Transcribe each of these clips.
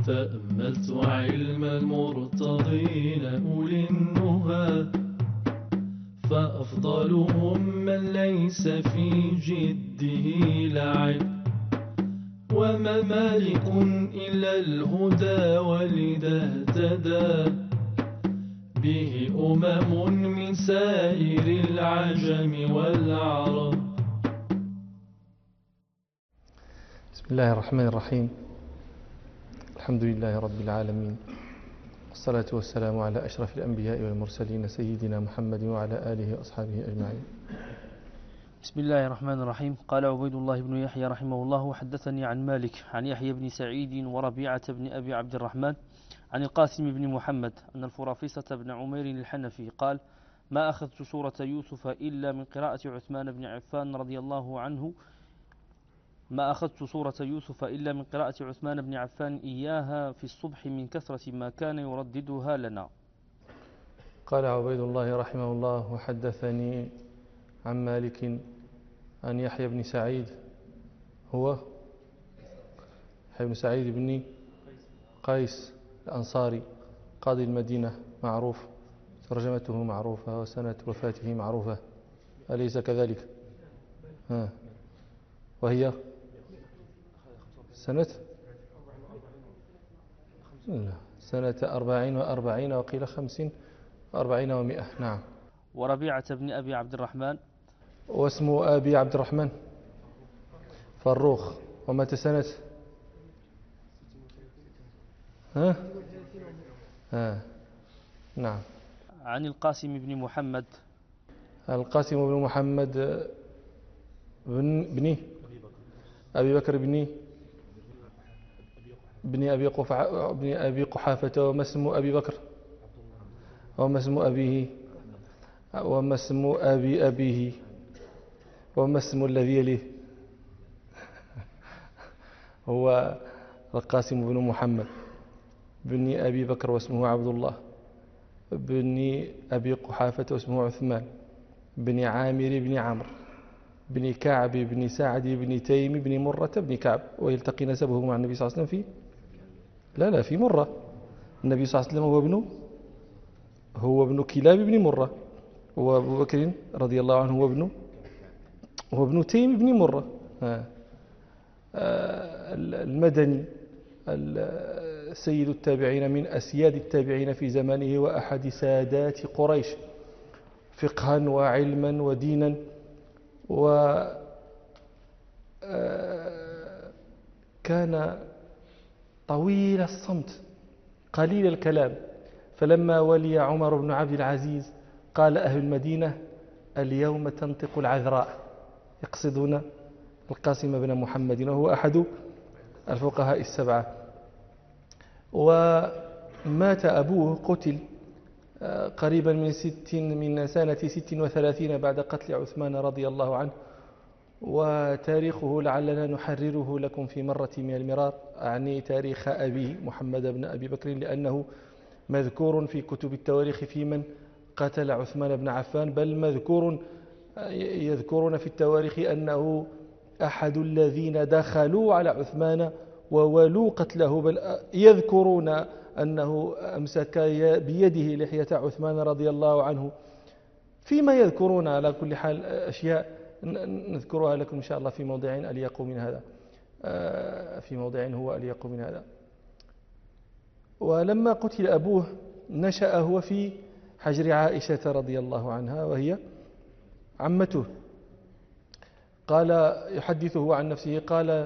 تأملت علم المرتضين أولي النهى، فأفضلهم من ليس في جده لعب، وما مالك إلا الهدى ولذا اهتدى به من سائر العجم والعرب. بسم الله الرحمن الرحيم. الحمد لله رب العالمين، والصلاة والسلام على أشرف الأنبياء والمرسلين سيدنا محمد وعلى آله وأصحابه أجمعين. بسم الله الرحمن الرحيم. قال عبيد الله بن يحيى رحمه الله: وحدثني عن مالك عن يحيى بن سعيد وربيعة بن أبي عبد الرحمن عن القاسم بن محمد أن الفرافصة بن عمير الحنفي قال: ما أخذت سورة يوسف إلا من قراءة عثمان بن عفان رضي الله عنه إياها في الصبح من كثرة ما كان يرددها لنا. قال عبيد الله رحمه الله: وحدثني عن مالك عن يحيى بن سعيد، هو يحيى بن سعيد بن قيس الأنصاري قاضي المدينة معروف، ترجمته معروفة وسنة وفاته معروفة، أليس كذلك؟ وهي سنة 40 وقيل 45 و100. نعم. وربيعة بن أبي عبد الرحمن، واسم أبي عبد الرحمن فروخ، ومات سنة نعم. عن القاسم بن محمد، القاسم بن محمد بن أبي بكر بن أبي قحافة، وما اسم أبي بكر، وما اسم أبيه، وما اسم أبي أبيه، وما اسم الذي يليه. هو القاسم بن محمد بن أبي بكر واسمه عبد الله، بن أبي قحافة واسمه عثمان، بن عامر بن عمرو، بن كعب بن سعد بن تيم بن مرة بن كعب. ويلتقي نسبه مع النبي صلى الله عليه وسلم في مرة. النبي صلى الله عليه وسلم هو ابن كلاب بن مرة، وأبو بكر رضي الله عنه هو ابن تيم بن مرة. المدني سيد التابعين من أسياد التابعين في زمانه، وأحد سادات قريش فقها وعلما ودينا، وكان طويل الصمت قليل الكلام. فلما ولي عمر بن عبد العزيز قال أهل المدينة: اليوم تنطق العذراء، يقصدون القاسم بن محمد، وهو أحد الفقهاء السبعة. ومات أبوه، قتل قريبا من سنة 36 بعد قتل عثمان رضي الله عنه. وتاريخه لعلنا نحرره لكم في مرة من المرار، أعني تاريخ أبي محمد بن أبي بكر، لأنه مذكور في كتب التواريخ في من قتل عثمان بن عفان، بل يذكرون في التواريخ أنه أحد الذين دخلوا على عثمان وولوا قتله، بل يذكرون أنه أمسك بيده لحية عثمان رضي الله عنه. فيما يذكرون على كل حال أشياء نذكرها لكم إن شاء الله في موضع أليق من هذا، هو أليق من هذا. ولما قتل أبوه نشأ هو في حجر عائشة رضي الله عنها، وهي عمته. قال يحدثه عن نفسه، قال: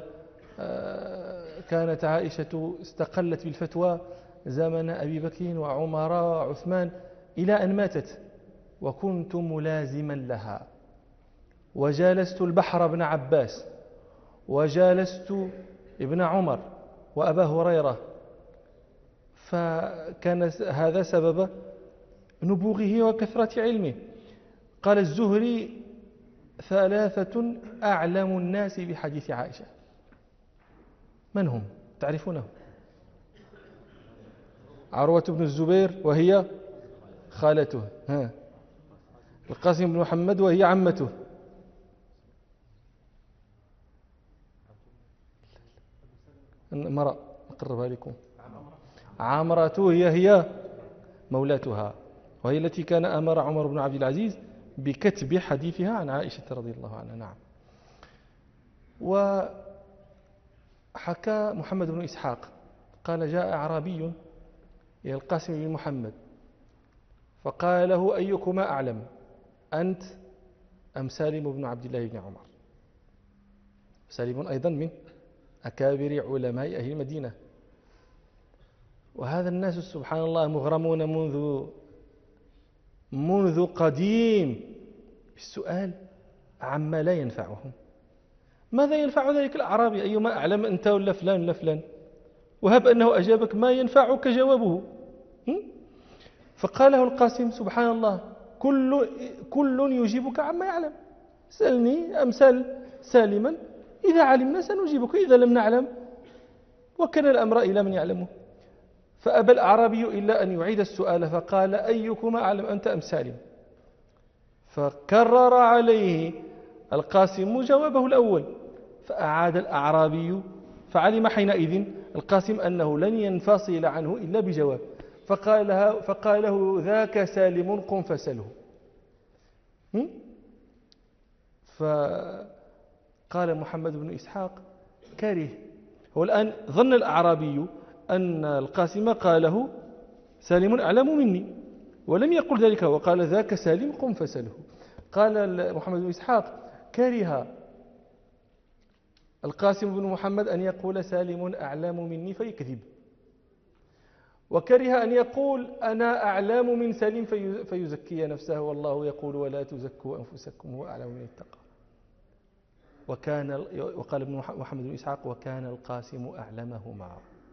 كانت عائشة استقلت بالفتوى زمن أبي بكر وعمر وعثمان إلى أن ماتت، وكنت ملازما لها، وجالست البحر بن عباس، وجالست ابن عمر وأبا هريرة، فكان هذا سبب نبوغه وكثرة علمه. قال الزهري: 3 أعلم الناس بحديث عائشة. من هم؟ تعرفونه؟ عروة بن الزبير وهي خالته، القاسم بن محمد وهي عمته، مرأة أقربها لكم، عمرة هي مولاتها، وهي التي كان أمر عمر بن عبد العزيز بكتب حديثها عن عائشة رضي الله عنها. نعم. وحكى محمد بن إسحاق قال جاء أعرابي إلى القاسم بن محمد فقال له أيكما أعلم أنت أم سالم بن عبد الله بن عمر؟ سالم أيضا من أكابر علماء أهل المدينة، وهذا الناس سبحان الله مغرمون منذ قديم بالسؤال عما لا ينفعهم. ماذا ينفع ذلك الأعرابي؟ أيما أعلم أنت ولا فلان ولا فلان، وهب أنه أجابك ما ينفعك جوابه. فقال له القاسم سبحان الله كل يجيبك عما يعلم، سألني أمثال سالما، إذا علمنا سنجيبك، إذا لم نعلم وكان الأمر إلى من يعلمه. فأبى الأعرابي إلا أن يعيد السؤال فقال أيكما أعلم أنت أم سالم؟ فكرر عليه القاسم جوابه الأول، فأعاد الأعرابي، فعلم حينئذ القاسم أنه لن ينفصل عنه إلا بجواب، فقال له ذاك سالم قم فسله. فقال محمد بن إسحاق كاره، هو الآن ظن الأعرابي أن القاسم قاله سالم أعلم مني، ولم يقل ذلك، وقال ذاك سالم قم فسله. قال محمد بن إسحاق كره القاسم بن محمد أن يقول سالم أعلم مني فيكذب، وكره أن يقول أنا أعلم من سالم فيزكي نفسه، والله يقول ولا تزكوا أنفسكم هو أعلم من اتقى. وقال ابن محمد بن إسحاق وكان القاسم أعلمهما.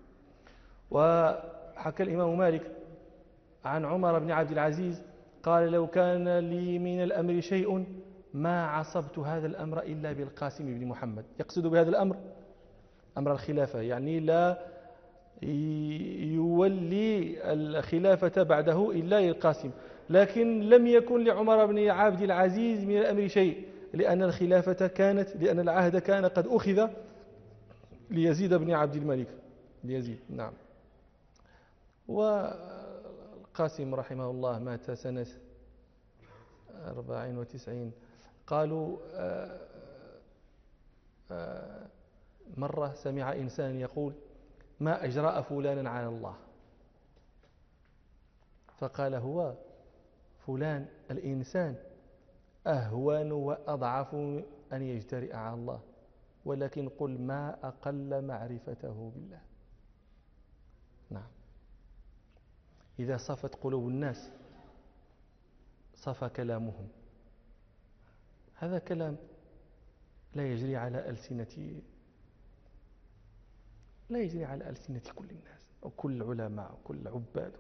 وحكى الإمام مالك عن عمر بن عبد العزيز قال لو كان لي من الأمر شيء ما عصبت هذا الأمر إلا بالقاسم بن محمد. يقصد بهذا الأمر أمر الخلافة، يعني لا يولي الخلافة بعده إلا للقاسم، لكن لم يكن لعمر بن عبد العزيز من الأمر شيء، لأن العهد كان قد أخذ ليزيد بن عبد الملك ليزيد. نعم. والقاسم رحمه الله مات سنة 94. قالوا مرة سمع إنسان يقول ما أجرأ فلانا على الله، فقال هو فلان الإنسان أهون وأضعف أن يجترئ على الله، ولكن قل ما أقل معرفته بالله. نعم. إذا صفت قلوب الناس صفى كلامهم. هذا كلام لا يجري على ألسنة كل الناس أو كل العلماء أو كل العباد.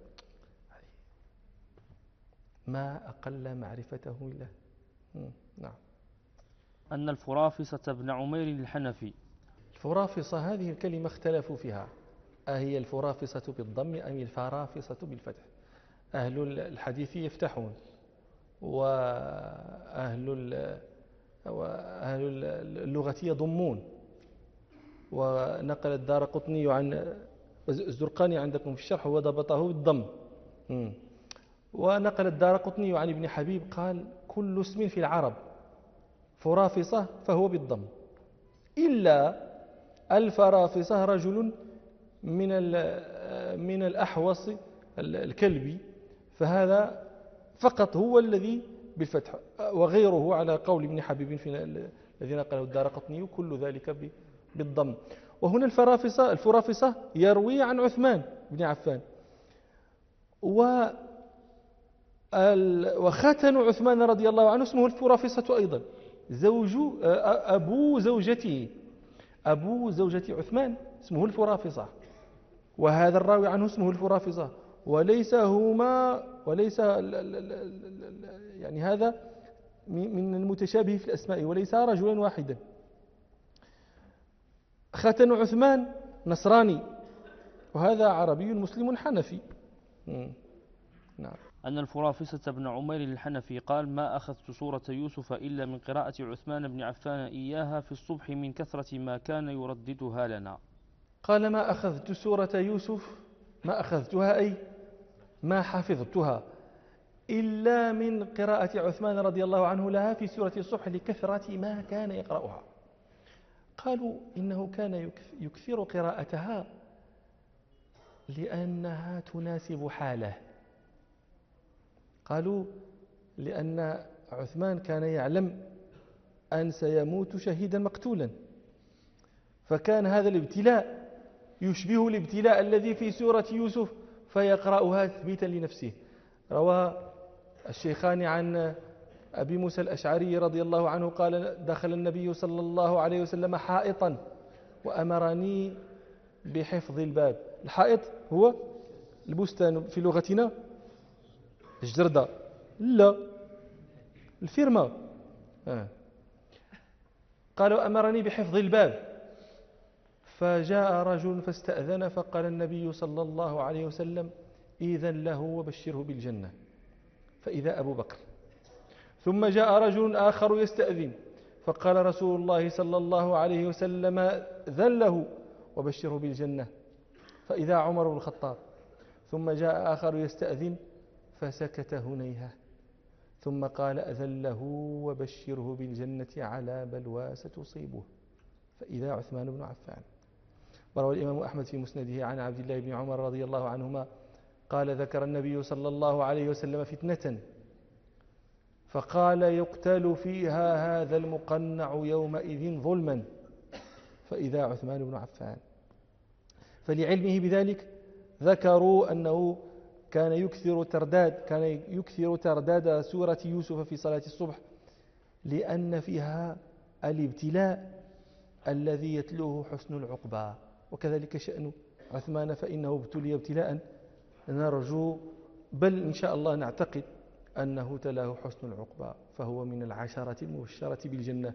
ما أقل معرفته بالله. نعم. أن الفرافصة بن عمير الحنفي. الفرافصة هذه الكلمة اختلفوا فيها، أهي الفرافصة بالضم أم الفرافصة بالفتح؟ أهل الحديث يفتحون، وأهل اللغة يضمون. ونقل الدارقطني عن الزرقاني عندكم في الشرح وضبطه بالضم. ونقل الدارقطني عن ابن حبيب قال كل اسم في العرب فرافصة فهو بالضم، إلا الفرافصة رجل من الأحوص الكلبي، فهذا فقط هو الذي بالفتح، وغيره على قول ابن حبيب الذي نقله الدارقطني كل ذلك بالضم. وهنا الفرافصة يروي عن عثمان بن عفان. وخاتن عثمان رضي الله عنه اسمه الفرافصة أيضا، أبو زوجة عثمان اسمه الفرافصة، وهذا الراوي عنه اسمه الفرافصة، وليس يعني هذا من المتشابه في الأسماء، وليس رجلا واحدا. خاتن عثمان نصراني، وهذا عربي مسلم حنفي. نعم. أن الفرافصة بن عمير الحنفي قال ما أخذت سورة يوسف إلا من قراءة عثمان بن عفان إياها في الصبح من كثرة ما كان يرددها لنا. قال ما أخذت سورة يوسف ما أخذتها أي ما حفظتها إلا من قراءة عثمان رضي الله عنه لها في سورة الصبح لكثرة ما كان يقرأها. قالوا إنه كان يكثر قراءتها لأنها تناسب حاله. قالوا لأن عثمان كان يعلم أن سيموت شهيدا مقتولا، فكان هذا الابتلاء يشبه الابتلاء الذي في سورة يوسف فيقرأها تثبيتا لنفسه. روى الشيخان عن أبي موسى الأشعري رضي الله عنه قال: دخل النبي صلى الله عليه وسلم حائطا وأمرني بحفظ الباب. الحائط هو البستان في لغتنا، الجردة، لا الفيرما. قالوا: أمرني بحفظ الباب. فجاء رجل فاستأذن، فقال النبي صلى الله عليه وسلم: إذن له وبشره بالجنة. فإذا أبو بكر. ثم جاء رجل آخر يستأذن، فقال رسول الله صلى الله عليه وسلم: إذن له وبشره بالجنة. فإذا عمر بن الخطاب. ثم جاء آخر يستأذن فسكت هنيهة، ثم قال: أذن له وبشره بالجنة على بلوى ستصيبه. فإذا عثمان بن عفان. وروى الإمام أحمد في مسنده عن عبد الله بن عمر رضي الله عنهما قال: ذكر النبي صلى الله عليه وسلم فتنة فقال: يقتل فيها هذا المقنع يومئذ ظلما. فإذا عثمان بن عفان. فلعلمه بذلك ذكروا أنه كان يكثر ترداد سورة يوسف في صلاة الصبح، لأن فيها الابتلاء الذي يتلوه حسن العقبى. وكذلك شأن عثمان، فإنه ابتلي ابتلاء نرجو بل إن شاء الله نعتقد أنه تلاه حسن العقبى، فهو من العشرة المبشرة بالجنة.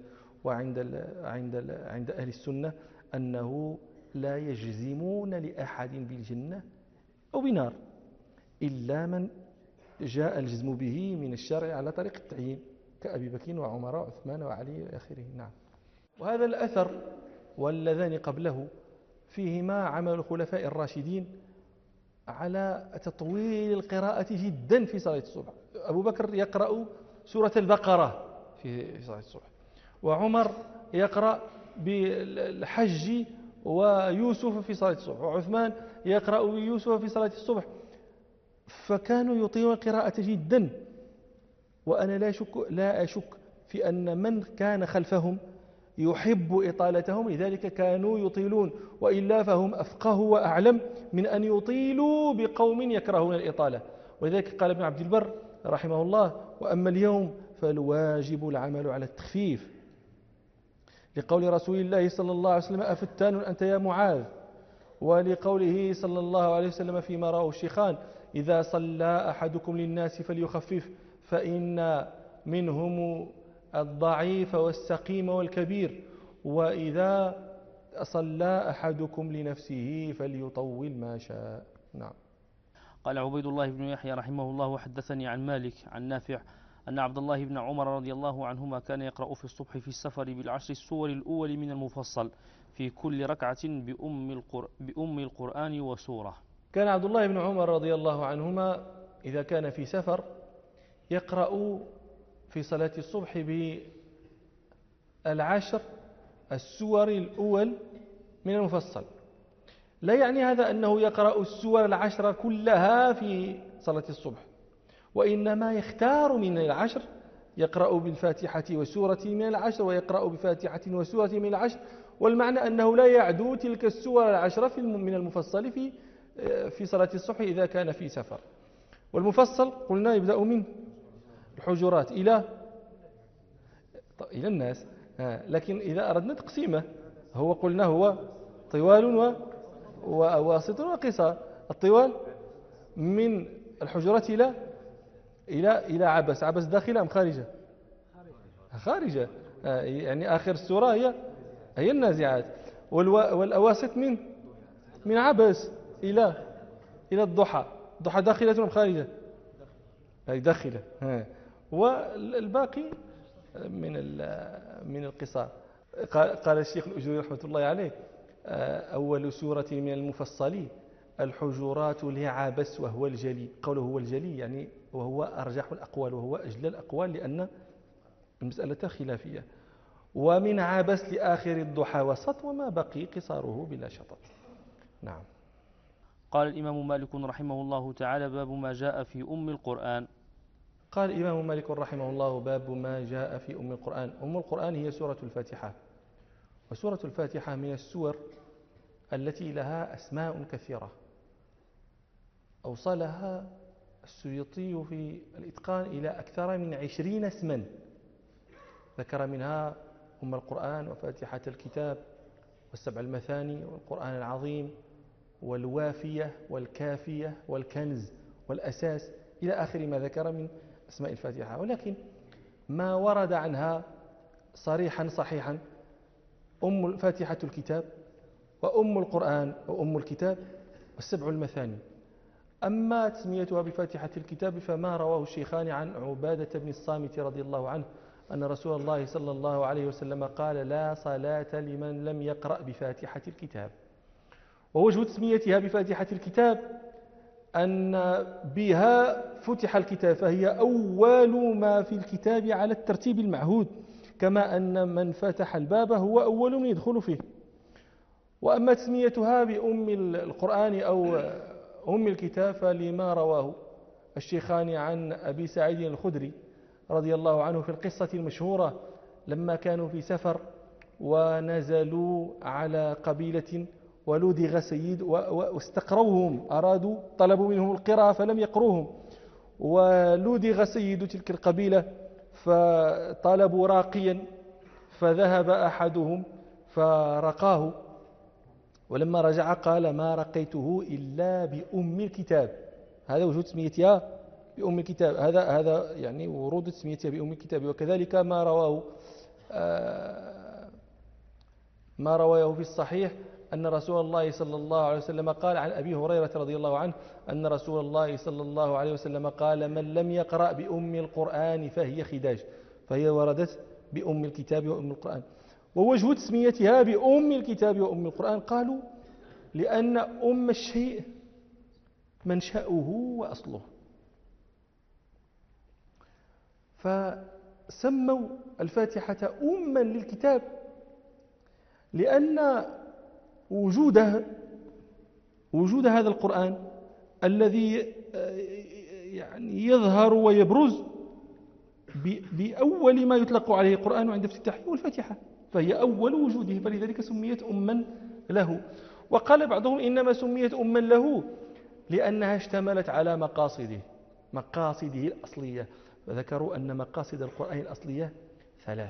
عند أهل السنة أنه لا يجزمون لأحد بالجنة أو بنار إلا من جاء الجزم به من الشرع على طريق التعيين، كأبي بكر وعمر وعثمان وعلي إلى آخره. نعم. وهذا الأثر واللذان قبله فيهما عمل الخلفاء الراشدين على تطويل القراءة جدا في صلاة الصبح. أبو بكر يقرأ سورة البقرة في صلاة الصبح، وعمر يقرأ بالحج ويوسف في صلاة الصبح، وعثمان يقرأ بيوسف في صلاة الصبح. فكانوا يطيلون القراءة جدا، وأنا لا أشك في أن من كان خلفهم يحب إطالتهم، لذلك كانوا يطيلون، وإلا فهم أفقه وأعلم من أن يطيلوا بقوم يكرهون الإطالة. ولذلك قال ابن عبد البر رحمه الله: وأما اليوم فالواجب العمل على التخفيف، لقول رسول الله صلى الله عليه وسلم: أفتان أنت يا معاذ، ولقوله صلى الله عليه وسلم فيما رواه الشيخان: إذا صلى أحدكم للناس فليخفف، فإن منهم الضعيف والسقيم والكبير، وإذا صلى أحدكم لنفسه فليطول ما شاء. نعم. قال عبيد الله بن يحيى رحمه الله: وحدثني عن مالك عن نافع أن عبد الله بن عمر رضي الله عنهما كان يقرأ في الصبح في السفر بالعشر السور الأول من المفصل في كل ركعة بأم القرآن وسورة. كان عبد الله بن عمر رضي الله عنهما إذا كان في سفر يقرأ في صلاة الصبح بالعشر السور الأول من المفصل. لا يعني هذا أنه يقرأ السور العشر كلها في صلاة الصبح، وإنما يختار من العشر، يقرأ بالفاتحة وسورة من العشر، ويقرأ بفاتحة وسورة من العشر، والمعنى أنه لا يعدو تلك السور العشرة من المفصل في صلاة الصبح إذا كان في سفر. والمفصل قلنا يبدأ من الحجرات إلى الناس، لكن إذا أردنا تقسيمه هو قلنا هو طوال وواسط وقصار. الطوال من الحجرات إلى عبس داخلة أم خارجة؟ خارجة، يعني آخر السورة هي النازعات. والأواسط من عبس إلى الضحى داخلة أم خارجة؟ أي داخلة. والباقي من القصار. قال الشيخ الأجوري رحمة الله عليه: أول سورة من المفصل الحجرات لعبس وهو الجلي. قوله هو الجلي يعني وهو أرجح الأقوال وهو أجل الأقوال لأن المسألة خلافية. ومن عبس لآخر الضحى وسط وما بقي قصاره بلا شطط. نعم. قال الإمام مالك رحمه الله تعالى باب ما جاء في أم القرآن. قال الإمام مالك رحمه الله باب ما جاء في أم القرآن. أم القرآن هي سورة الفاتحة، وسورة الفاتحة من السور التي لها أسماء كثيرة أوصلها السيوطي في الإتقان إلى أكثر من 20 اسما، ذكر منها أم القرآن وفاتحة الكتاب والسبع المثاني والقرآن العظيم والوافية والكافية والكنز والأساس إلى آخر ما ذكر من أسماء الفاتحة. ولكن ما ورد عنها صريحا صحيحا أم فاتحة الكتاب وأم القرآن وأم الكتاب والسبع المثاني. أما تسميتها بفاتحة الكتاب فما رواه الشيخان عن عبادة بن الصامت رضي الله عنه أن رسول الله صلى الله عليه وسلم قال لا صلاة لمن لم يقرأ بفاتحة الكتاب. ووجه تسميتها بفاتحة الكتاب أن بها فتح الكتاب، فهي أول ما في الكتاب على الترتيب المعهود، كما أن من فتح الباب هو أول من يدخل فيه. وأما تسميتها بأم القرآن أو أم الكتاب فلما رواه الشيخان عن أبي سعيد الخدري رضي الله عنه في القصة المشهورة لما كانوا في سفر ونزلوا على قبيلة ولدغ سيد واستقروهم، طلبوا منهم القراءة فلم يقروهم، ولدغ سيد تلك القبيلة فطلبوا راقيا فذهب أحدهم فرقاه، ولما رجع قال ما رقيته إلا بأم الكتاب. هذا وجود تسميتها بأم الكتاب، هذا يعني ورود تسميتها بأم الكتاب. وكذلك ما رواه في الصحيح أن رسول الله صلى الله عليه وسلم قال عن أبي هريرة رضي الله عنه أن رسول الله صلى الله عليه وسلم قال من لم يقرأ بأم القرآن فهي خداج، فهي وردت بأم الكتاب وأم القرآن. ووجه تسميتها بأم الكتاب وأم القرآن قالوا لأن أم الشيء منشأه وأصله، فسموا الفاتحة أما للكتاب لأن وجود هذا القرآن الذي يعني يظهر ويبرز بأول ما يطلق عليه القرآن عند افتتاحه والفاتحة، فهي أول وجوده، فلذلك سميت أما له. وقال بعضهم إنما سميت أما له لأنها اشتملت على مقاصده الأصلية، فذكروا أن مقاصد القرآن الأصلية 3: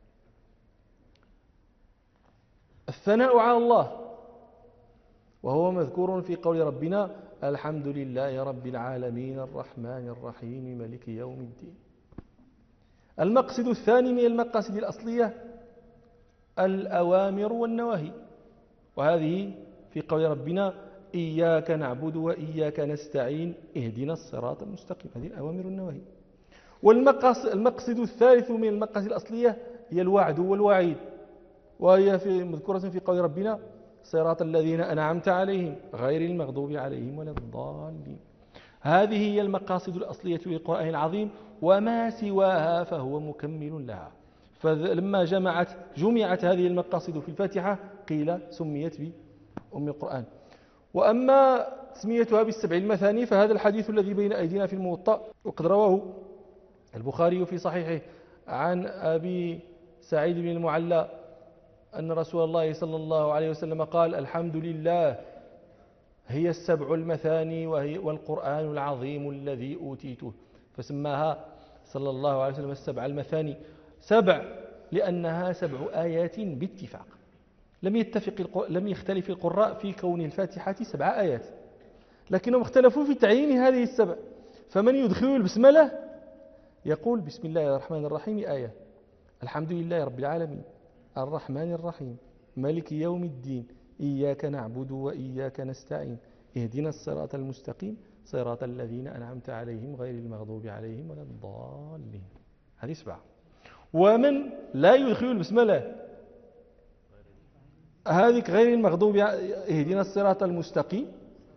الثناء على الله وهو مذكور في قول ربنا الحمد لله رب العالمين الرحمن الرحيم مالك يوم الدين. المقصد الثاني من المقاصد الأصلية الأوامر والنواهي، وهذه في قول ربنا إياك نعبد وإياك نستعين اهدنا الصراط المستقيم، هذه الأوامر والنواهي. والمقصد الثالث من المقاصد الأصلية هي الوعد والوعيد، وهي مذكورة في قول ربنا صراط الذين أنعمت عليهم غير المغضوب عليهم ولا الضالين. هذه هي المقاصد الأصلية للقرآن العظيم، وما سواها فهو مكمل لها. فلما جمعت هذه المقاصد في الفاتحة قيل سميت بأم القرآن. وأما تسميتها بالسبع المثاني فهذا الحديث الذي بين أيدينا في الموطأ وقد رواه البخاري في صحيحه عن أبي سعيد بن المعلى أن رسول الله صلى الله عليه وسلم قال الحمد لله هي السبع المثاني والقرآن العظيم الذي أوتيته، فسماها صلى الله عليه وسلم السبع المثاني. 7 لأنها 7 آيات باتفاق، لم يختلف القراء في كون الفاتحة 7 آيات، لكنهم اختلفوا في تعيين هذه ال7. فمن يدخل البسملة يقول بسم الله الرحمن الرحيم آية، الحمد لله رب العالمين الرحمن الرحيم مالك يوم الدين إياك نعبد وإياك نستعين اهدنا الصراط المستقيم صراط الذين أنعمت عليهم غير المغضوب عليهم ولا الضالين. هذه 7. ومن لا يدخل البسملة هذه غير المغضوب اهدنا الصراط المستقيم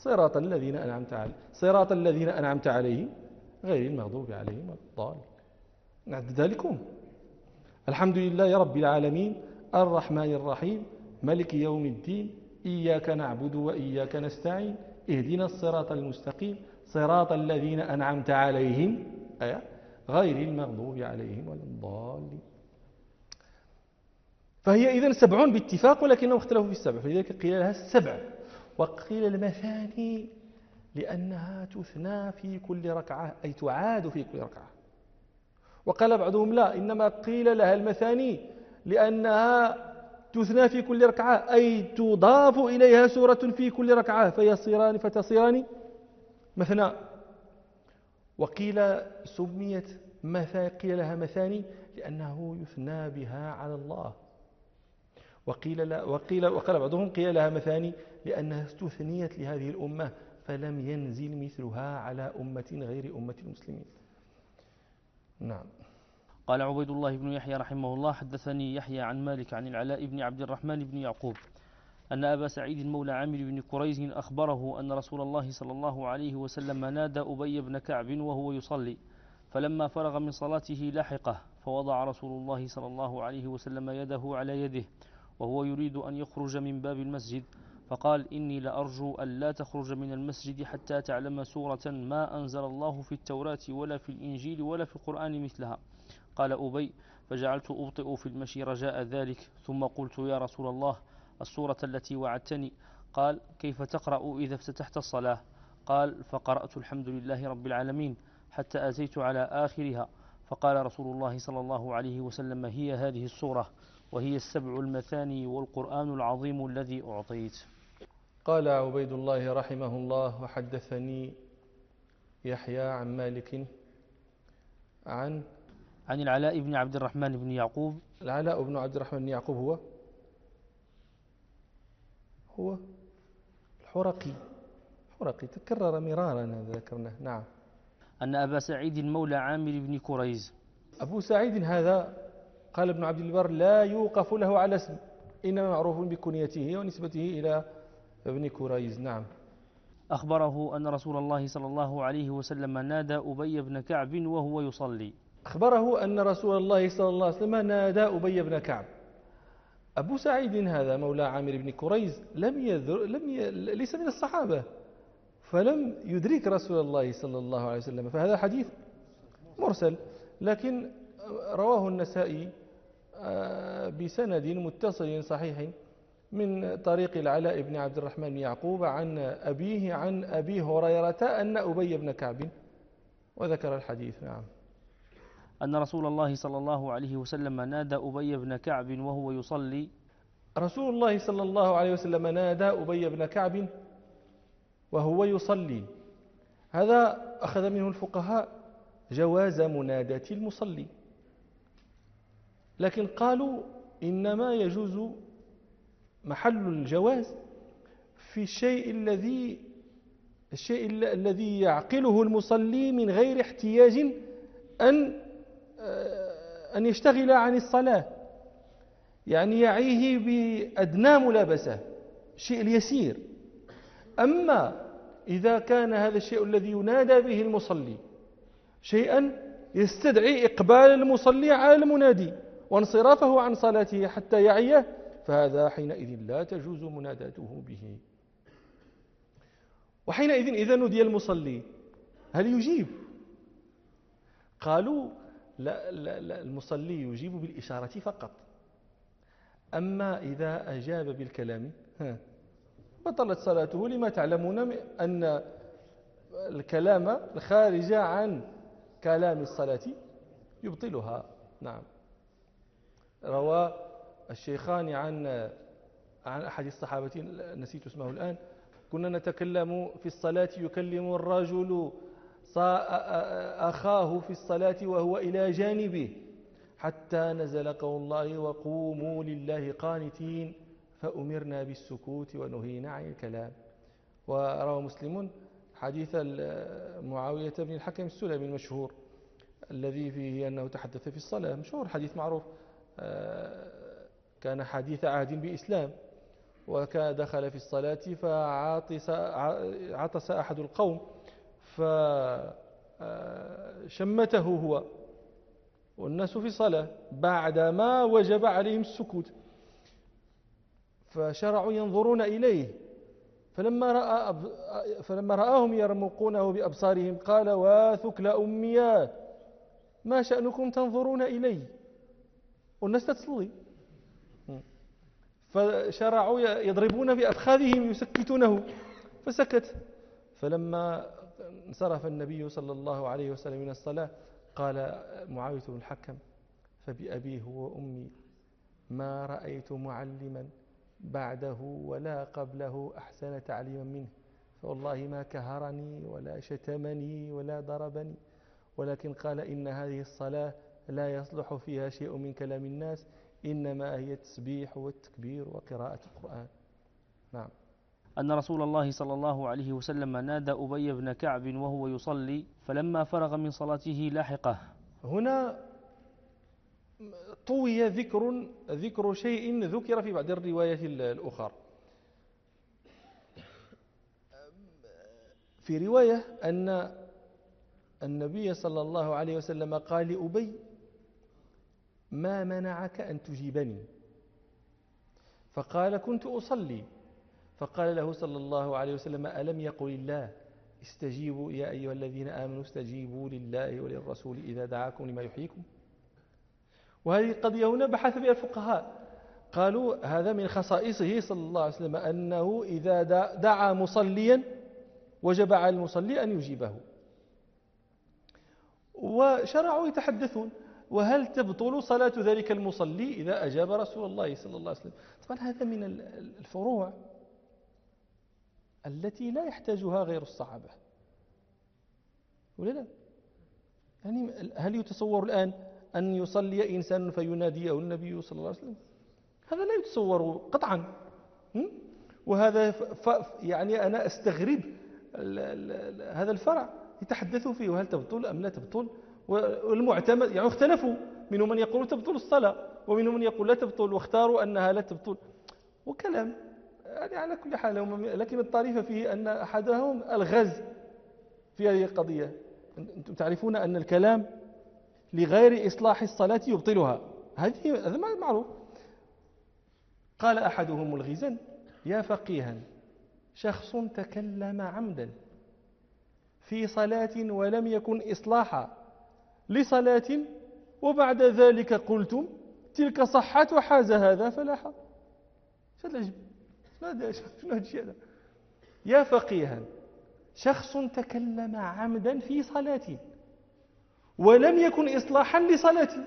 صراط الذين أنعمت عليهم غير المغضوب عليهم ولا الضالين. نعددها لكم: الحمد لله رب العالمين الرحمن الرحيم ملك يوم الدين إياك نعبد وإياك نستعين اهدنا الصراط المستقيم صراط الذين أنعمت عليهم غير المغضوب عليهم ولا الضالين. فهي إذن 7 باتفاق، ولكنهم اختلفوا في 7، فلذلك قيل لها 7. وقيل المثاني لأنها تثنى في كل ركعة، أي تعاد في كل ركعة. وقال بعضهم لا، إنما قيل لها المثاني لأنها تثنى في كل ركعة، أي تضاف إليها سورة في كل ركعة فتصيران مثنى. وقيل سميت قيل لها مثاني لأنه يثنى بها على الله. وقال بعضهم قيل لها مثاني لأنها استثنيت لهذه الأمة فلم ينزل مثلها على أمة غير أمة المسلمين. نعم. قال عبيد الله بن يحيى رحمه الله: حدثني يحيى عن مالك عن العلاء بن عبد الرحمن بن يعقوب أن أبا سعيد مولى عامر بن كريز أخبره أن رسول الله صلى الله عليه وسلم نادى أبي بن كعب وهو يصلي، فلما فرغ من صلاته لحقه، فوضع رسول الله صلى الله عليه وسلم يده على يده وهو يريد أن يخرج من باب المسجد، فقال: إني لأرجو أن لا تخرج من المسجد حتى تعلم سورة ما أنزل الله في التوراة ولا في الإنجيل ولا في القرآن مثلها. قال أبي: فجعلت أبطئ في المشي رجاء ذلك، ثم قلت: يا رسول الله، السورة التي وعدتني. قال: كيف تقرأ إذا افتتحت الصلاة؟ قال: فقرأت الحمد لله رب العالمين حتى أتيت على آخرها، فقال رسول الله صلى الله عليه وسلم: هي هذه السورة، وهي 7 المثاني والقرآن العظيم الذي أعطيت. قال عبيد الله رحمه الله: وحدثني يحيى عن مالك عن العلاء بن عبد الرحمن بن يعقوب. العلاء بن عبد الرحمن بن يعقوب هو الحرقي تكرر مرارا ذكرناه. نعم. أن أبا سعيد مولى عامر بن كريز. أبو سعيد هذا قال ابن عبد البر لا يوقف له على اسم، إنما معروف بكنيته ونسبته إلى ابن كريز. نعم. أخبره أن رسول الله صلى الله عليه وسلم نادى أبي بن كعب وهو يصلي. أخبره أن رسول الله صلى الله عليه وسلم نادى أبي بن كعب. أبو سعيد هذا مولى عامر بن كريز ليس من الصحابة، فلم يدرك رسول الله صلى الله عليه وسلم، فهذا حديث مرسل، لكن رواه النسائي بسند متصل صحيح من طريق العلاء بن عبد الرحمن بن يعقوب عن أبيه عن أبي هريرة أن أبي بن كعب، وذكر الحديث. نعم. أن رسول الله صلى الله عليه وسلم نادى أبي بن كعب وهو يصلي. رسول الله صلى الله عليه وسلم نادى أبي بن كعب وهو يصلي. هذا أخذ منه الفقهاء جواز مناداة المصلي، لكن قالوا إنما يجوز محل الجواز في الشيء الذي يعقله المصلي من غير احتياج أن يشتغل عن الصلاة، يعني يعيه بأدنى ملابسة، الشيء اليسير. أما إذا كان هذا الشيء الذي ينادى به المصلي شيئا يستدعي إقبال المصلي على المنادي وانصرافه عن صلاته حتى يعيه، فهذا حينئذ لا تجوز مناداته به. وحينئذ إذا نودي المصلي هل يجيب؟ قالوا لا المصلي يجيب بالإشارة فقط، أما إذا أجاب بالكلام بطلت صلاته، لما تعلمون أن الكلام الخارج عن كلام الصلاة يبطلها. نعم. روى الشيخان عن أحد الصحابة نسيت اسمه الآن: كنا نتكلم في الصلاة يكلم الرجل أخاه في الصلاة وهو إلى جانبه حتى نزل قول الله وقوموا لله قانتين فأمرنا بالسكوت ونهينا عن الكلام. وروى مسلم حديث معاوية بن الحكم السلمي المشهور الذي فيه أنه تحدث في الصلاة، مشهور، حديث معروف، كان حديث عهد بإسلام، وكان دخل في الصلاة فعطس أحد القوم فشمته هو والناس في صلاة بعدما وجب عليهم السكوت، فشرعوا ينظرون إليه، فلما رآهم يرمقونه بأبصارهم قال: واثكل أمياه، ما شأنكم تنظرون إلي والناس تصلي؟ فشرعوا يضربون بأفخاذهم يسكتونه فسكت. فلما انصرف النبي صلى الله عليه وسلم من الصلاة قال معاوية بن الحكم: فبأبيه وأمي ما رأيت معلما بعده ولا قبله أحسن تعليما منه، فوالله ما كهرني ولا شتمني ولا ضربني، ولكن قال: إن هذه الصلاة لا يصلح فيها شيء من كلام الناس، إنما هي التسبيح والتكبير وقراءة القرآن. نعم. أن رسول الله صلى الله عليه وسلم نادى أبي بن كعب وهو يصلي فلما فرغ من صلاته لاحقه. هنا طوي ذكر شيء ذكر في بعض الروايات الأخرى. في رواية أن النبي صلى الله عليه وسلم قال لأبي: ما منعك أن تجيبني؟ فقال: كنت أصلي. فقال له صلى الله عليه وسلم: ألم يقل الله: استجيبوا يا أيها الذين آمنوا استجيبوا لله وللرسول إذا دعاكم لما يحييكم؟ وهذه القضية هنا بحث بها الفقهاء، قالوا هذا من خصائصه صلى الله عليه وسلم أنه إذا دعا مصليا وجب على المصلي أن يجيبه. وشرعوا يتحدثون: وهل تبطل صلاة ذلك المصلي إذا أجاب رسول الله صلى الله عليه وسلم؟ طبعا هذا من الفروع التي لا يحتاجها غير الصحابة، ولا لا؟ يعني هل يتصور الآن أن يصلي إنسان فيناديه النبي صلى الله عليه وسلم؟ هذا لا يتصور قطعا. وهذا يعني أنا أستغرب هذا الفرع يتحدثوا فيه، وهل تبطل أم لا تبطل؟ والمعتمد يعني اختلفوا، منهم من يقول تبطل الصلاة ومنهم من يقول لا تبطل، واختاروا أنها لا تبطل، وكلام يعني على كل حال. لكن الطريف فيه أن أحدهم الغز في هذه القضية. أنتم تعرفون أن الكلام لغير إصلاح الصلاة يبطلها، هذا معروف. قال أحدهم الغزا: يا فقيها، شخص تكلم عمدا في صلاة ولم يكن إصلاحا لصلاة، وبعد ذلك قلتم تلك صحت وحاز هذا فلاحا. شنو هذا الشيء هذا؟ يا فقيها، شخص تكلم عمدا في صلاة ولم يكن إصلاحا لصلاة،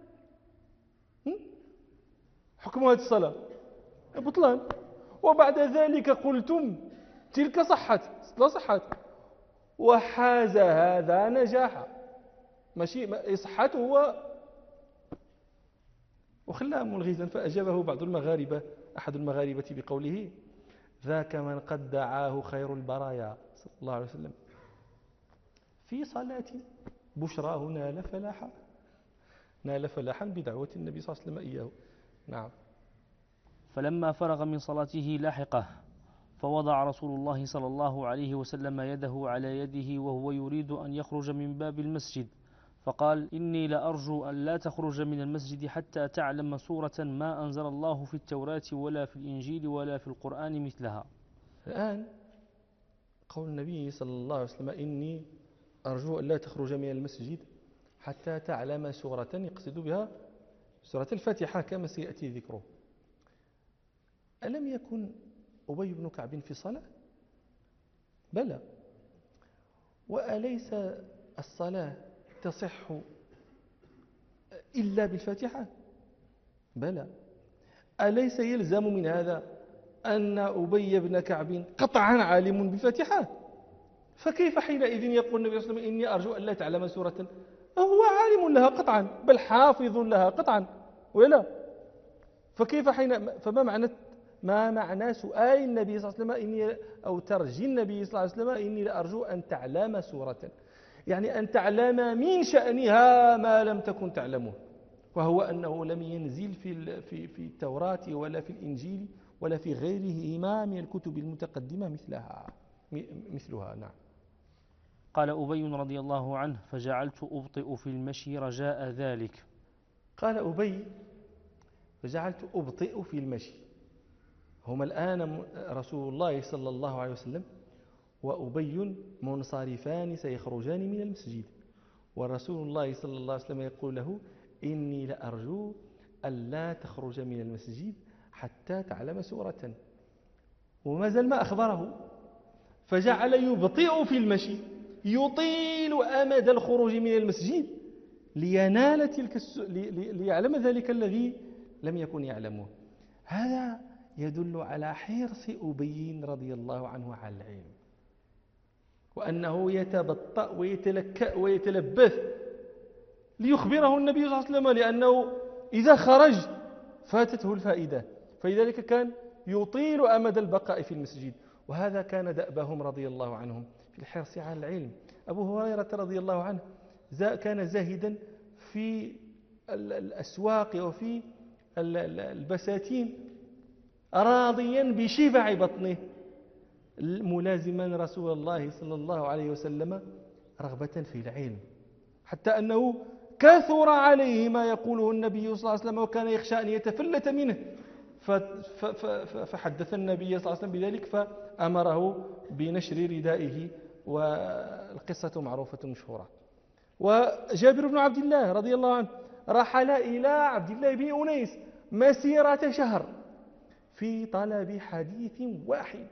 حكم هذه الصلاة بطلان، وبعد ذلك قلتم تلك صحت، لا صحت، وحاز هذا نجاحا، ماشي صحته هو. وخلاهم الغيزا، فأجابه بعض المغاربة، أحد المغاربة بقوله: ذاك من قد دعاه خير البرايا صلى الله عليه وسلم في صلاة بشراه نال فلاحا بدعوة النبي صلى الله عليه وسلم إياه. نعم. فلما فرغ من صلاته لاحقه فوضع رسول الله صلى الله عليه وسلم يده على يده وهو يريد أن يخرج من باب المسجد، فقال: إني لأرجو أن لا تخرج من المسجد حتى تعلم سورة ما أنزل الله في التوراة ولا في الإنجيل ولا في القرآن مثلها. الآن قول النبي صلى الله عليه وسلم: إني أرجو أن لا تخرج من المسجد حتى تعلم سورة، يقصد بها سورة الفاتحة كما سيأتي ذكره. ألم يكن أبي بن كعب في صلاة؟ بلى. وأليس الصلاة تصح إلا بالفاتحة؟ بلى. أليس يلزم من هذا أن أبي بن كعب قطعا عالم بالفاتحة؟ فكيف حينئذ يقول النبي صلى الله عليه وسلم: إني أرجو أن لا تعلم سورة؟ هو عالم لها قطعا، بل حافظ لها قطعا، ولا؟ فكيف ما معنى سؤال النبي صلى الله عليه وسلم أو ترجي النبي صلى الله عليه وسلم: إني لأرجو أن تعلم سورة، يعني أن تعلم من شأنها ما لم تكن تعلمه، وهو أنه لم ينزل في التوراة ولا في الإنجيل ولا في غيرهما من الكتب المتقدمة مثلها. نعم. قال أبي رضي الله عنه فجعلت أبطئ في المشي رجاء ذلك. قال أبي فجعلت أبطئ في المشي. هما الآن رسول الله صلى الله عليه وسلم وأبي منصرفان سيخرجان من المسجد، ورسول الله صلى الله عليه وسلم يقول له إني لأرجو ألا تخرج من المسجد حتى تعلم سورة، وما زال ما أخبره، فجعل يبطئ في المشي يطيل أمد الخروج من المسجد لينال ليعلم ذلك الذي لم يكن يعلمه. هذا يدل على حرص أبي رضي الله عنه على العلم، وأنه يتبطأ ويتلكأ ويتلبث ليخبره النبي صلى الله عليه وسلم، لأنه إذا خرج فاتته الفائدة، فلذلك كان يطيل أمد البقاء في المسجد. وهذا كان دأبهم رضي الله عنهم في الحرص على العلم. أبو هريرة رضي الله عنه كان زاهدا في الأسواق وفي البساتين، راضيا بشبع بطنه، ملازما رسول الله صلى الله عليه وسلم رغبة في العلم، حتى أنه كثر عليه ما يقوله النبي صلى الله عليه وسلم، وكان يخشى أن يتفلت منه، فحدث النبي صلى الله عليه وسلم بذلك، فأمره بنشر ردائه، والقصة معروفة مشهورة. وجابر بن عبد الله رضي الله عنه رحل إلى عبد الله بن أنيس مسيرة شهر في طلب حديث واحد.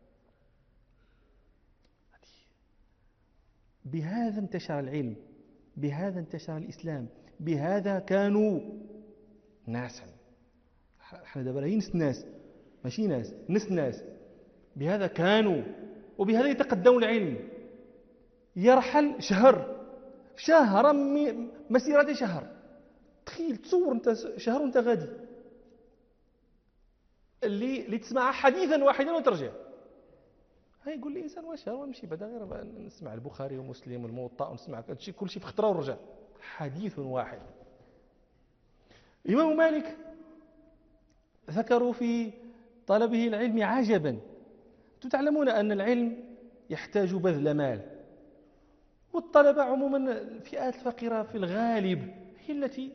بهذا انتشر العلم، بهذا انتشر الإسلام، بهذا كانوا ناسا. احنا دابا راهي ناس ماشي ناس، بهذا كانوا، وبهذا يتقدمون العلم. يرحل شهرا مسيرة شهر. تخيل تصور انت شهر وانت غادي اللي تسمع حديثا واحدا وترجع. هاي يقول لي الانسان واش هو نمشي بعدا غير نسمع البخاري ومسلم والموطأ ونسمع هادشي كلشي في خطره ونرجع. حديث واحد. الإمام مالك ذكروا في طلبه العلم عجبا. أنتم تعلمون أن العلم يحتاج بذل مال، والطلبة عموما الفئات الفقيرة في الغالب هي التي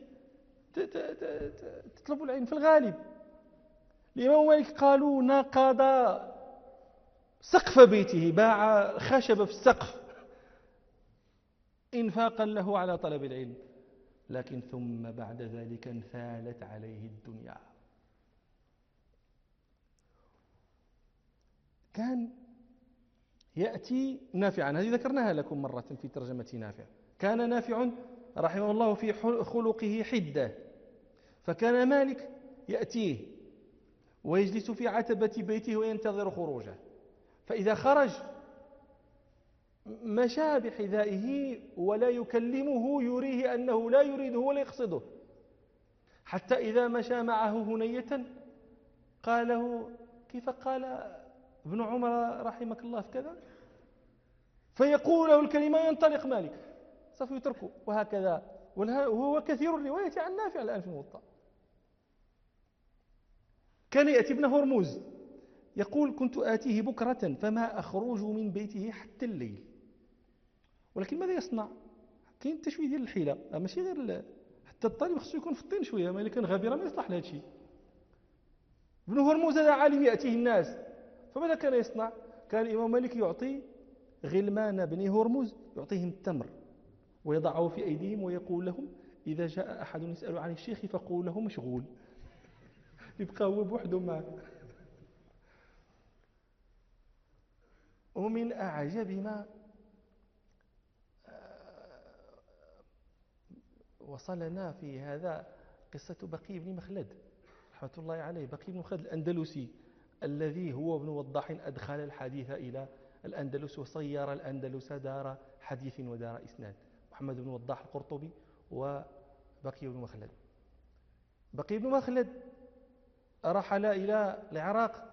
تطلب العلم في الغالب. الإمام مالك قالوا نقض سقف بيته، باع خشب في السقف إنفاقا له على طلب العلم، لكن ثم بعد ذلك انثالت عليه الدنيا. كان يأتي نافعا، هذه ذكرناها لكم مرة في ترجمة نافع. كان نافع رحمه الله في خلقه حدة، فكان مالك يأتيه ويجلس في عتبة بيته وينتظر خروجه، فإذا خرج مشى بحذائه ولا يكلمه، يريه أنه لا يريده ولا يقصده، حتى إذا مشى معه هنية قال له كيف قال ابن عمر رحمك الله في كذا، فيقول له الكلمة ينطلق مالك سوف يتركه. وهكذا، وهو كثير الرواية عن نافع الآن في الموطأ. كان يأتي ابن هرمز يقول كنت آتيه بكرة فما أخرج من بيته حتى الليل، ولكن ماذا يصنع؟ كاين التشويه ديال الحيلة، ماشي غير حتى الطالب خصو يكون فطين شوية، ما كان غبيرة ما يصلح لهذا الشيء. ابن هرمز هذا عالم يأتيه الناس، فماذا كان يصنع؟ كان الإمام مالك يعطي غلمان بني هرمز يعطيهم التمر ويضعه في أيديهم ويقول لهم إذا جاء أحد يسأل عن الشيخ فقول له مشغول، يبقى هو بوحده معه. ومن أعجب ما وصلنا في هذا قصة بقي بن مخلد رحمة الله عليه. بقي بن مخلد الأندلسي الذي هو ابن وضاح أدخل الحديث إلى الأندلس وصير الأندلس دار حديث ودار إسناد، محمد بن وضاح القرطبي وبقي بن مخلد. بقي بن مخلد رحل إلى العراق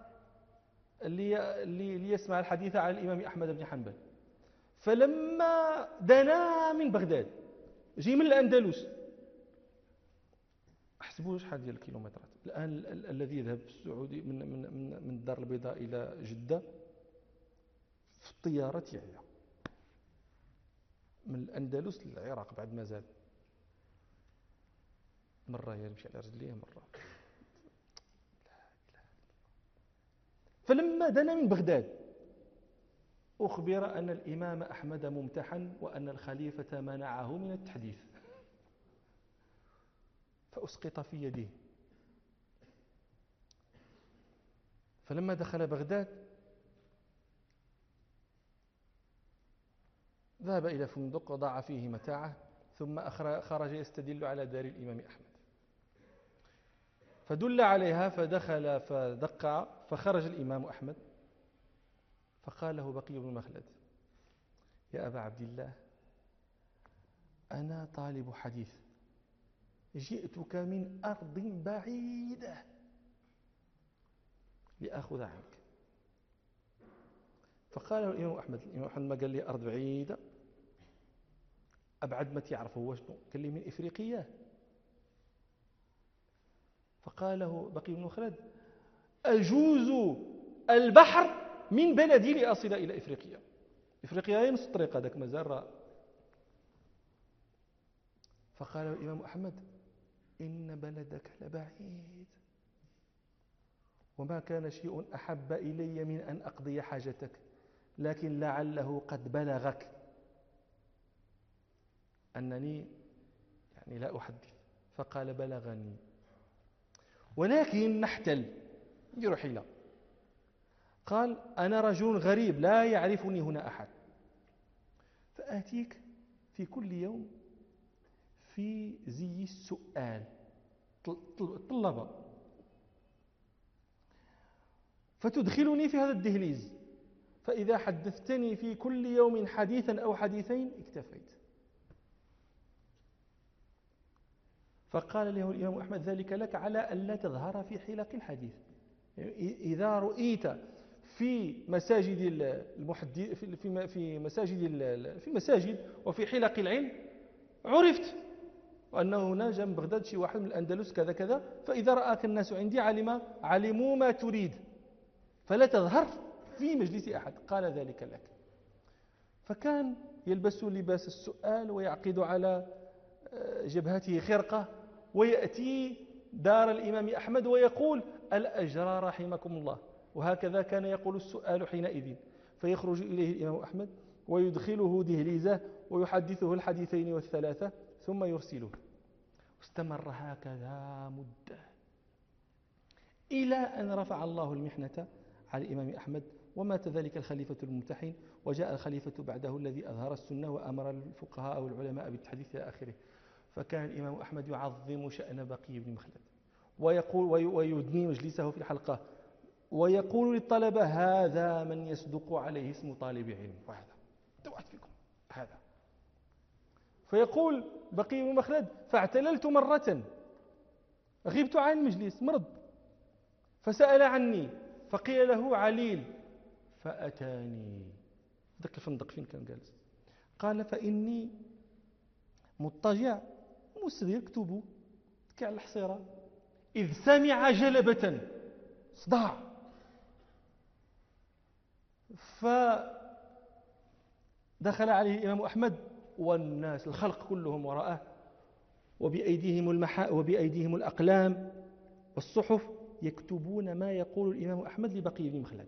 ليسمع الحديث عن الإمام أحمد بن حنبل، فلما دنا من بغداد جي من الأندلس، احسبوا شحال ديال الكيلومترات، الآن الذي يذهب السعودي من الدار البيضاء إلى جدة في الطيارة يعيا، من الأندلس للعراق بعد ما زاد، مرة يمشي على رجليه مرة. فلما دنا من بغداد أخبر أن الإمام أحمد ممتحن وأن الخليفة منعه من التحديث، فأسقط في يده. فلما دخل بغداد ذهب إلى فندق وضع فيه متاعه، ثم خرج يستدل على دار الإمام أحمد، فدل عليها فدخل فدق، فخرج الإمام أحمد فقال له بقي بن مخلد: يا أبا عبد الله، أنا طالب حديث، جئتك من أرض بعيدة لأخذ عنك. فقال له الإمام أحمد ما قال لي أرض بعيدة، أبعد ما تعرفه هو شنو؟ قال لي من إفريقيا. فقال له بقي بن مخلد: أجوز البحر من بلدي لأصل إلى إفريقيا. إفريقيا هي نص الطريق، هذاك مازال. فقال الإمام أحمد: إن بلدك لبعيد، وما كان شيء أحب إلي من أن أقضي حاجتك، لكن لعله قد بلغك أنني يعني لا أحدث. فقال: بلغني، ولكن نحتل، نديروا حيلة. قال: أنا رجل غريب لا يعرفني هنا أحد، فآتيك في كل يوم في زي السؤال طلبة، فتدخلني في هذا الدهليز، فإذا حدثتني في كل يوم حديثا أو حديثين اكتفيت. فقال له الإمام أحمد: ذلك لك على أن لا تظهر في حلق الحديث. إذا رؤيت في مساجد في مساجد وفي حلق العلم عرفت، وأنه هنا جاء من بغداد شي واحد من الأندلس كذا كذا، فإذا رآك الناس عندي علموا ما تريد، فلا تظهر في مجلس أحد. قال: ذلك لك. فكان يلبس لباس السؤال ويعقد على جبهته خرقة، ويأتي دار الإمام أحمد ويقول: الأجرى رحمكم الله. وهكذا كان يقول السؤال حينئذ. فيخرج إليه الإمام أحمد ويدخله دهليزه ويحدثه الحديثين والثلاثة ثم يرسله. واستمر هكذا مدة إلى أن رفع الله المحنة على الإمام أحمد، ومات ذلك الخليفة الممتحن، وجاء الخليفة بعده الذي أظهر السنة وأمر الفقهاء والعلماء بالتحديث إلى آخره. فكان الإمام أحمد يعظم شأن بقي بن مخلد، ويقول ويدني مجلسه في الحلقة، ويقول للطلبة: هذا من يصدق عليه اسم طالب علم، وهذا توعد فيكم هذا. فيقول بقي بن مخلد: فاعتللت مرة، غبت عن المجلس، مرض، فسأل عني، فقيل له عليل، فأتاني. ذاك الفندق فين كان جالس؟ قال: فإني مضطجع مسدي يكتب تكع الحصيرة، إذ سمع جلبة، صداع، فدخل عليه الإمام أحمد والناس الخلق كلهم وراءه، وبأيديهم الأقلام والصحف يكتبون ما يقول الإمام أحمد لبقي بن مخلد.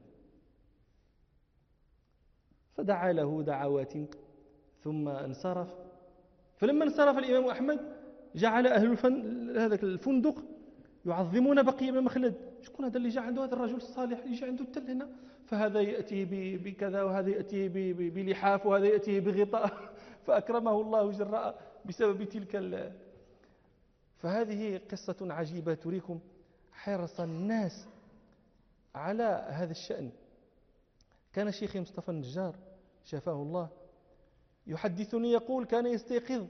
فدعا له دعوات ثم انصرف. فلما انصرف الإمام أحمد جعل أهل هذا الفندق يعظمون بقي بن مخلد. شكون هذا اللي جاء عنده هذا الرجل الصالح اللي جاء عنده التل هنا؟ فهذا يأتيه بكذا، وهذا يأتيه بلحاف، وهذا يأتيه بغطاء، فأكرمه الله جراء بسبب تلك فهذه قصة عجيبة تريكم حرص الناس على هذا الشأن. كان شيخي مصطفى النجار شفاه الله يحدثني يقول: كان يستيقظ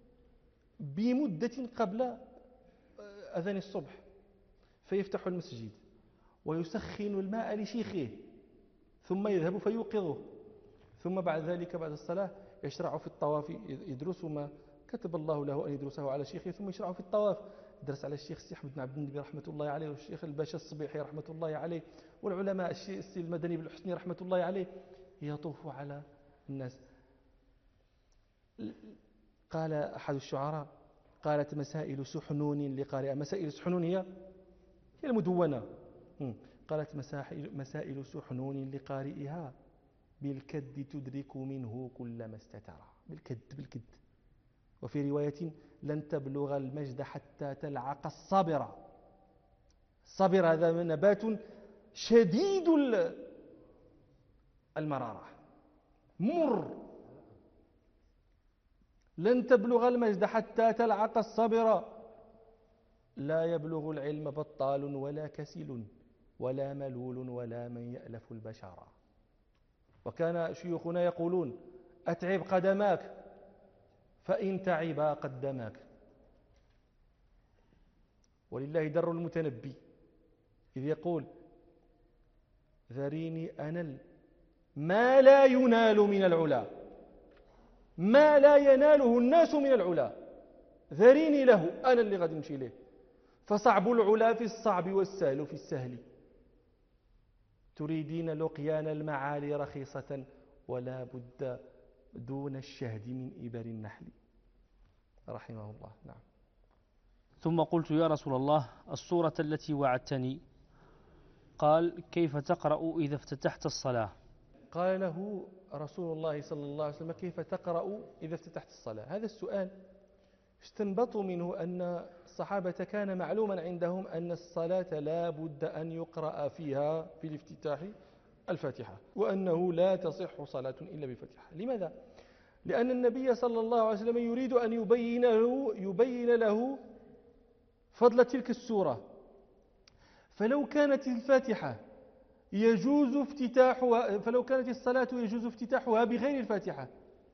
بمدة قبل أذان الصبح فيفتح المسجد ويسخن الماء لشيخه، ثم يذهب فيوقظه، ثم بعد ذلك بعد الصلاة يشرع في الطواف، يدرس ما كتب الله له أن يدرسه على شيخه، ثم يشرع في الطواف درس على الشيخ السي أحمد بن عبد النبي رحمة الله عليه، والشيخ الباشا الصبيحي رحمة الله عليه، والعلماء السي المدني بن الحسني رحمة الله عليه، يطوف على الناس. قال أحد الشعراء قالت مسائل سحنون لقارئها، مسائل سحنون هي المدونة، قالت مسائل سحنون لقارئها بالكد تدرك منه كل ما استتر، بالكد. وفي رواية لن تبلغ المجد حتى تلعق الصبر. الصبر هذا نبات شديد المرارة، مر. لن تبلغ المجد حتى تلعق الصبر، لا يبلغ العلم بطال ولا كسل ولا ملول ولا من يألف البشر. وكان شيوخنا يقولون أتعب قدماك فإن تعبا قدماك. ولله در المتنبي إذ يقول ذريني أنل ما لا ينال من العلا، ما لا يناله الناس من العلا، ذريني له، أنا اللي غادي نمشي له. فصعب العلا في الصعب والسهل في السهل، تريدين لقيان المعالي رخيصة ولا بد دون الشهد من إبر النحل. رحمه الله. نعم. ثم قلت يا رسول الله السورة التي وعدتني، قال كيف تقرأ إذا افتتحت الصلاة؟ قال له رسول الله صلى الله عليه وسلم كيف تقرأ إذا افتتحت الصلاة؟ هذا السؤال استنبطوا منه أن الصحابة كان معلوما عندهم أن الصلاة لا بد أن يقرأ فيها في الافتتاح الفاتحة، وأنه لا تصح صلاة إلا بالفاتحة. لماذا؟ لأن النبي صلى الله عليه وسلم يريد أن يبين له فضل تلك السورة. فلو كانت الفاتحة يجوز افتتاحها، فلو كانت الصلاة يجوز افتتاحها بغير الفاتحة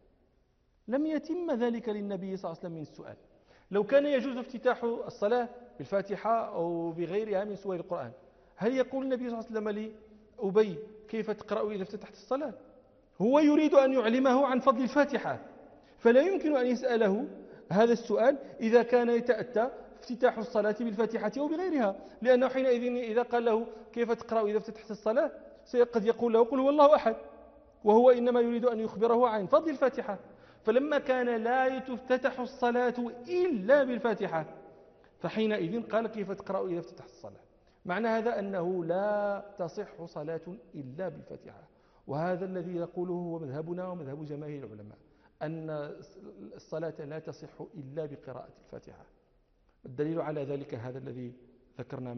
لم يتم ذلك للنبي صلى الله عليه وسلم من السؤال. لو كان يجوز افتتاح الصلاة بالفاتحة أو بغيرها من سور القرآن، هل يقول النبي صلى الله عليه وسلم لأبي كيف تقرأ إذا افتتحت الصلاة؟ هو يريد أن يعلمه عن فضل الفاتحة، فلا يمكن أن يسأله هذا السؤال إذا كان يتأتى افتتاح الصلاة بالفاتحة أو بغيرها، لأنه حينئذ إذا قال له كيف تقرأ إذا افتتحت الصلاة قد يقول له قل هو الله أحد، وهو إنما يريد أن يخبره عن فضل الفاتحة. فلما كان لا تفتتح الصلاة إلا بالفاتحة فحينئذ قال كيف تقرأ إذا افتتحت الصلاة. معنى هذا أنه لا تصح صلاة إلا بالفاتحة، وهذا الذي يقوله هو مذهبنا ومذهب جماهير العلماء، أن الصلاة لا تصح إلا بقراءة الفاتحة. الدليل على ذلك هذا الذي ذكرنا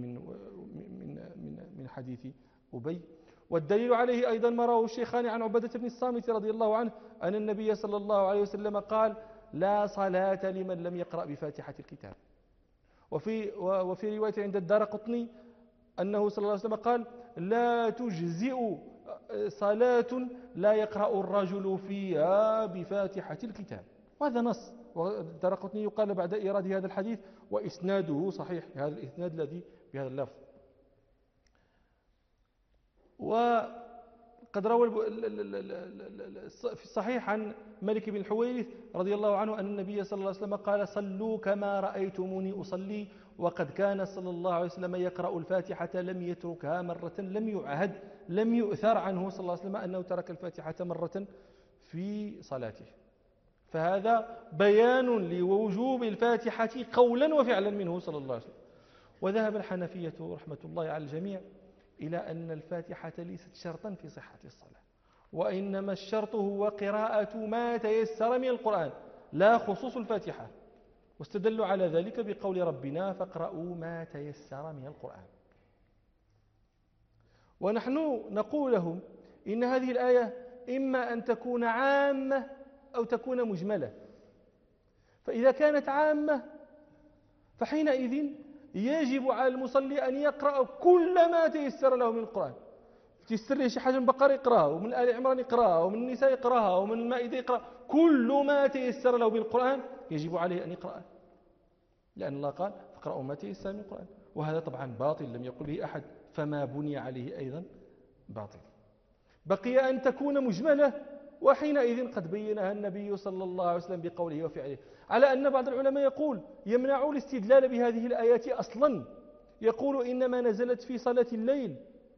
من حديث أبي. والدليل عليه أيضا ما رواه الشيخان عن عبادة بن الصامت رضي الله عنه أن النبي صلى الله عليه وسلم قال لا صلاة لمن لم يقرأ بفاتحة الكتاب. وفي رواية عند الدارقطني أنه صلى الله عليه وسلم قال لا تجزئ صلاة لا يقرأ الرجل فيها بفاتحة الكتاب. وهذا نص، والدارقطني يقال بعد إيراد هذا الحديث وإسناده صحيح، هذا الإسناد الذي بهذا اللفظ. وقد روى في الصحيح عن مالك بن الحويرث رضي الله عنه أن النبي صلى الله عليه وسلم قال صلوا كما رأيتموني أصلي، وقد كان صلى الله عليه وسلم يقرأ الفاتحة لم يتركها مرة، لم يؤثر عنه صلى الله عليه وسلم أنه ترك الفاتحة مرة في صلاته. فهذا بيان لوجوب الفاتحة قولا وفعلا منه صلى الله عليه وسلم. وذهب الحنفية رحمة الله على الجميع إلى أن الفاتحة ليست شرطا في صحة الصلاة، وإنما الشرط هو قراءة ما تيسر من القرآن لا خصوص الفاتحة. واستدلوا على ذلك بقول ربنا فاقرأوا ما تيسر من القرآن. ونحن نقول لهم إن هذه الآية إما أن تكون عامة أو تكون مجملة. فإذا كانت عامة فحينئذ يجب على المصلي أن يقرأ كل ما تيسر له من القرآن. تيسر له شي حاجة من البقرة يقرأها، ومن آل عمران يقرأها، ومن النساء يقرأها، ومن المائدة يقرأ، كل ما تيسر له من القرآن يجب عليه أن يقرأه، لأن الله قال فاقرأوا ما تيسر من القرآن. وهذا طبعا باطل لم يقل به أحد، فما بني عليه أيضا باطل. بقي أن تكون مجملة، وحينئذ قد بينها النبي صلى الله عليه وسلم بقوله وفعله. على أن بعض العلماء يقول يمنع الاستدلال بهذه الآيات أصلا، يقول إنما نزلت في صلاة الليل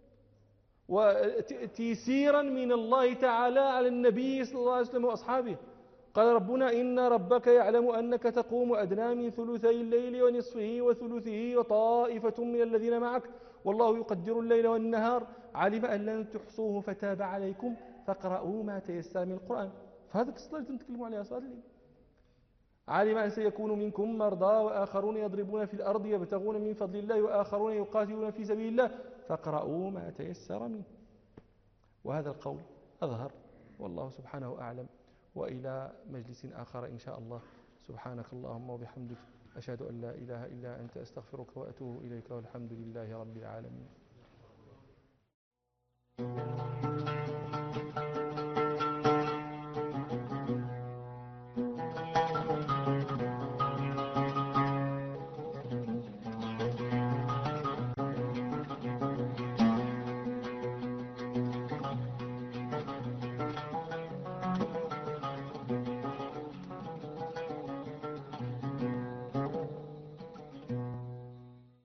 وتيسيرا من الله تعالى على النبي صلى الله عليه وسلم وأصحابه. قال ربنا إن ربك يعلم أنك تقوم أدنى من ثلثي الليل ونصفه وثلثه وطائفة من الذين معك والله يقدر الليل والنهار علم أن لن تحصوه فتاب عليكم فاقرؤوا ما تيسر من القرآن. فهذا الصلاة التي نتكلم عليها صلاة الليل. علم أن سيكون منكم مرضى وآخرون يضربون في الأرض يبتغون من فضل الله وآخرون يقاتلون في سبيل الله فاقرؤوا ما تيسر منه. وهذا القول أظهر والله سبحانه أعلم. وإلى مجلس آخر إن شاء الله. سبحانك اللهم وبحمدك أشهد أن لا إله إلا أنت أستغفرك وأتوب إليك والحمد لله رب العالمين.